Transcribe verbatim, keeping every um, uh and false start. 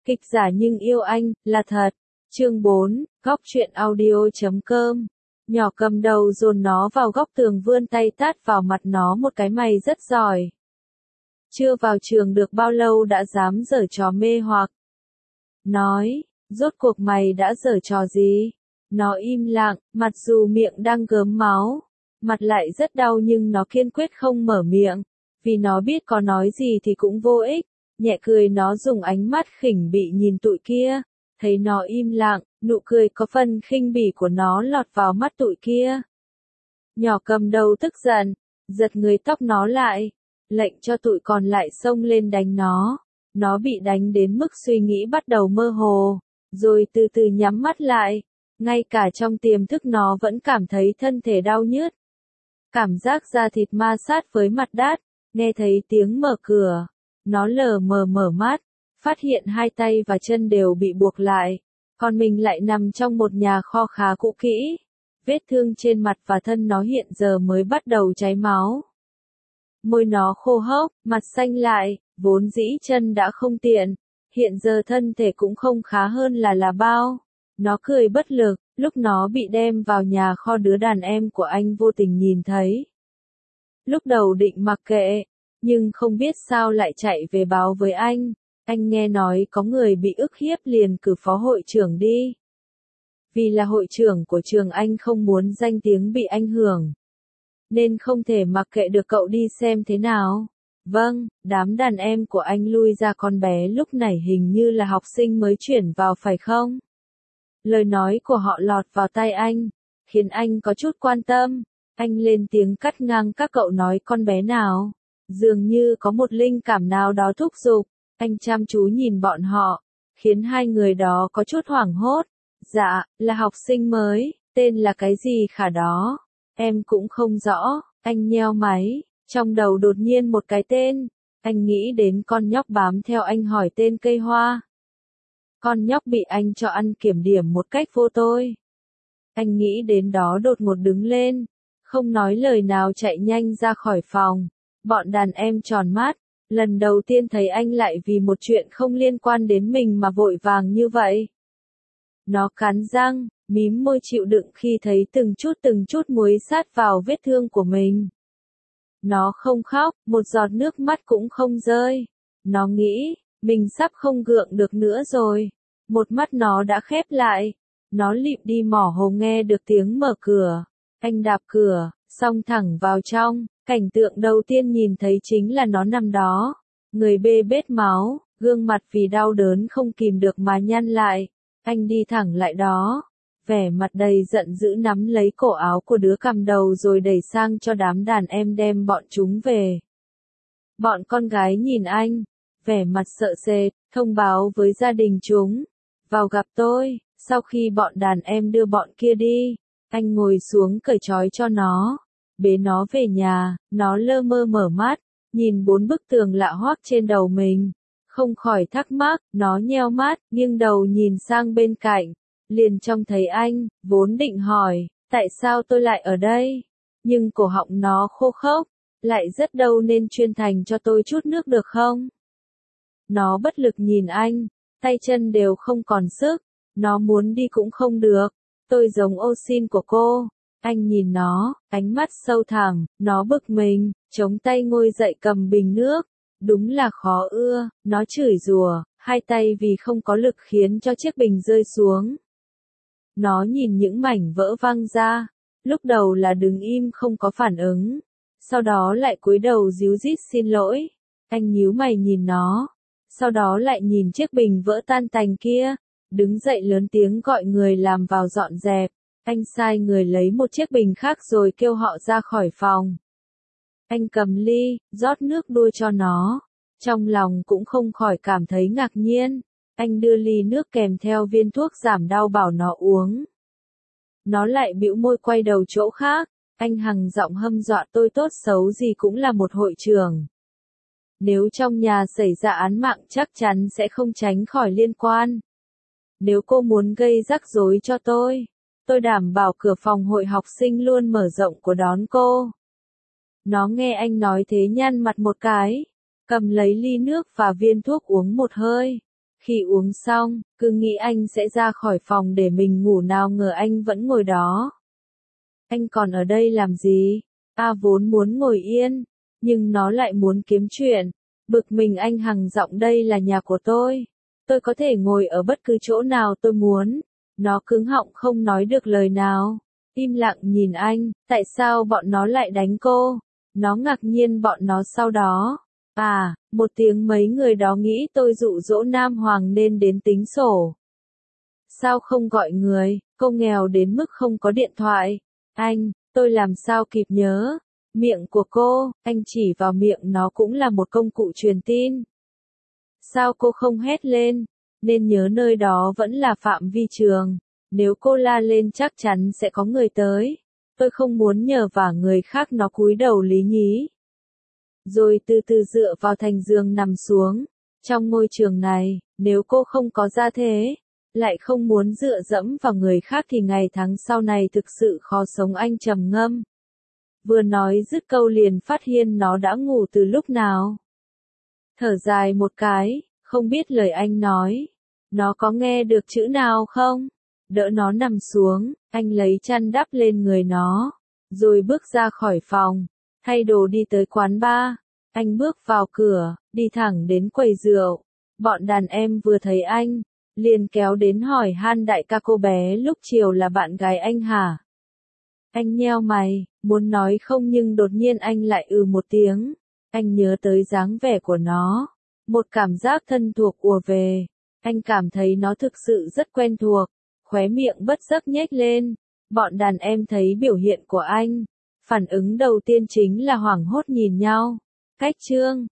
Kịch giả nhưng yêu anh, là thật. Chương bốn, góc truyện audio chấm com. Nhỏ cầm đầu dồn nó vào góc tường vươn tay tát vào mặt nó một cái mày rất giỏi. Chưa vào trường được bao lâu đã dám giở trò mê hoặc. Nói, rốt cuộc mày đã giở trò gì? Nó im lặng, mặc dù miệng đang gớm máu, mặt lại rất đau nhưng nó kiên quyết không mở miệng, vì nó biết có nói gì thì cũng vô ích. Nhẹ cười nó dùng ánh mắt khỉnh bỉ nhìn tụi kia, thấy nó im lặng, nụ cười có phần khinh bỉ của nó lọt vào mắt tụi kia. Nhỏ cầm đầu tức giận, giật người tóc nó lại, lệnh cho tụi còn lại xông lên đánh nó. Nó bị đánh đến mức suy nghĩ bắt đầu mơ hồ, rồi từ từ nhắm mắt lại, ngay cả trong tiềm thức nó vẫn cảm thấy thân thể đau nhức. Cảm giác da thịt ma sát với mặt đất, nghe thấy tiếng mở cửa. Nó lờ mờ mở mắt, phát hiện hai tay và chân đều bị buộc lại, còn mình lại nằm trong một nhà kho khá cũ kỹ. Vết thương trên mặt và thân nó hiện giờ mới bắt đầu cháy máu. Môi nó khô hốc, mặt xanh lại, vốn dĩ chân đã không tiện, hiện giờ thân thể cũng không khá hơn là là bao. Nó cười bất lực, lúc nó bị đem vào nhà kho đứa đàn em của anh vô tình nhìn thấy. Lúc đầu định mặc kệ, nhưng không biết sao lại chạy về báo với anh. Anh nghe nói có người bị ức hiếp liền cử phó hội trưởng đi. Vì là hội trưởng của trường anh không muốn danh tiếng bị ảnh hưởng, nên không thể mặc kệ được cậu đi xem thế nào. Vâng, đám đàn em của anh lui ra, con bé lúc này hình như là học sinh mới chuyển vào phải không? Lời nói của họ lọt vào tai anh, khiến anh có chút quan tâm. Anh lên tiếng cắt ngang các cậu nói con bé nào. Dường như có một linh cảm nào đó thúc giục, anh chăm chú nhìn bọn họ, khiến hai người đó có chút hoảng hốt. Dạ, là học sinh mới, tên là cái gì khả đó? Em cũng không rõ, anh nheo máy, trong đầu đột nhiên một cái tên. Anh nghĩ đến con nhóc bám theo anh hỏi tên cây hoa. Con nhóc bị anh cho ăn kiểm điểm một cách vô tội. Anh nghĩ đến đó đột ngột đứng lên, không nói lời nào chạy nhanh ra khỏi phòng. Bọn đàn em tròn mắt, lần đầu tiên thấy anh lại vì một chuyện không liên quan đến mình mà vội vàng như vậy. Nó cắn răng, mím môi chịu đựng khi thấy từng chút từng chút muối sát vào vết thương của mình. Nó không khóc, một giọt nước mắt cũng không rơi. Nó nghĩ, mình sắp không gượng được nữa rồi. Một mắt nó đã khép lại. Nó lịm đi mỏ hồ nghe được tiếng mở cửa. Anh đạp cửa, xông thẳng vào trong. Cảnh tượng đầu tiên nhìn thấy chính là nó nằm đó, người bê bết máu, gương mặt vì đau đớn không kìm được mà nhăn lại. Anh đi thẳng lại đó, vẻ mặt đầy giận dữ nắm lấy cổ áo của đứa cầm đầu rồi đẩy sang cho đám đàn em đem bọn chúng về. Bọn con gái nhìn anh, vẻ mặt sợ sệt, thông báo với gia đình chúng. Vào gặp tôi, sau khi bọn đàn em đưa bọn kia đi, anh ngồi xuống cởi trói cho nó. Bế nó về nhà, nó lơ mơ mở mắt, nhìn bốn bức tường lạ hoắc trên đầu mình. Không khỏi thắc mắc, nó nheo mắt, nghiêng đầu nhìn sang bên cạnh. Liền trông thấy anh, vốn định hỏi, tại sao tôi lại ở đây? Nhưng cổ họng nó khô khốc, lại rất đau nên chuyên thành cho tôi chút nước được không? Nó bất lực nhìn anh, tay chân đều không còn sức, nó muốn đi cũng không được. Tôi giống ô xin của cô. Anh nhìn nó, ánh mắt sâu thẳm, nó bực mình, chống tay ngồi dậy cầm bình nước. Đúng là khó ưa, nó chửi rủa, hai tay vì không có lực khiến cho chiếc bình rơi xuống. Nó nhìn những mảnh vỡ văng ra, lúc đầu là đứng im không có phản ứng, sau đó lại cúi đầu ríu rít xin lỗi. Anh nhíu mày nhìn nó, sau đó lại nhìn chiếc bình vỡ tan tành kia, đứng dậy lớn tiếng gọi người làm vào dọn dẹp. Anh sai người lấy một chiếc bình khác rồi kêu họ ra khỏi phòng. Anh cầm ly, rót nước đua cho nó. Trong lòng cũng không khỏi cảm thấy ngạc nhiên. Anh đưa ly nước kèm theo viên thuốc giảm đau bảo nó uống. Nó lại bĩu môi quay đầu chỗ khác. Anh hằng giọng hâm dọa tôi tốt xấu gì cũng là một hội trưởng. Nếu trong nhà xảy ra án mạng chắc chắn sẽ không tránh khỏi liên quan. Nếu cô muốn gây rắc rối cho tôi, tôi đảm bảo cửa phòng hội học sinh luôn mở rộng của đón cô. Nó nghe anh nói thế nhăn mặt một cái, cầm lấy ly nước và viên thuốc uống một hơi. Khi uống xong, cứ nghĩ anh sẽ ra khỏi phòng để mình ngủ, nào ngờ anh vẫn ngồi đó. Anh còn ở đây làm gì? A vốn muốn ngồi yên, nhưng nó lại muốn kiếm chuyện. Bực mình anh hằng giọng, đây là nhà của tôi. Tôi có thể ngồi ở bất cứ chỗ nào tôi muốn. Nó cứng họng không nói được lời nào. Im lặng nhìn anh, tại sao bọn nó lại đánh cô? Nó ngạc nhiên bọn nó sau đó. À, một tiếng mấy người đó nghĩ tôi dụ dỗ Nam Hoàng nên đến tính sổ. Sao không gọi người, cô nghèo đến mức không có điện thoại. Anh, tôi làm sao kịp nhớ. Miệng của cô, anh chỉ vào miệng nó cũng là một công cụ truyền tin. Sao cô không hét lên? Nên nhớ nơi đó vẫn là phạm vi trường. Nếu cô la lên chắc chắn sẽ có người tới. Tôi không muốn nhờ vả người khác, nó cúi đầu lý nhí. Rồi từ từ dựa vào thành giường nằm xuống. Trong môi trường này, nếu cô không có gia thế, lại không muốn dựa dẫm vào người khác thì ngày tháng sau này thực sự khó sống, anh trầm ngâm. Vừa nói dứt câu liền phát hiện nó đã ngủ từ lúc nào. Thở dài một cái, không biết lời anh nói. Nó có nghe được chữ nào không? Đỡ nó nằm xuống, anh lấy chăn đắp lên người nó. Rồi bước ra khỏi phòng, thay đồ đi tới quán bar. Anh bước vào cửa, đi thẳng đến quầy rượu. Bọn đàn em vừa thấy anh, liền kéo đến hỏi han, đại ca cô bé lúc chiều là bạn gái anh hả? Anh nheo mày, muốn nói không nhưng đột nhiên anh lại ừ một tiếng. Anh nhớ tới dáng vẻ của nó. Một cảm giác thân thuộc ùa về. Anh cảm thấy nó thực sự rất quen thuộc. Khóe miệng bất giác nhếch lên. Bọn đàn em thấy biểu hiện của anh. Phản ứng đầu tiên chính là hoảng hốt nhìn nhau. Cách chương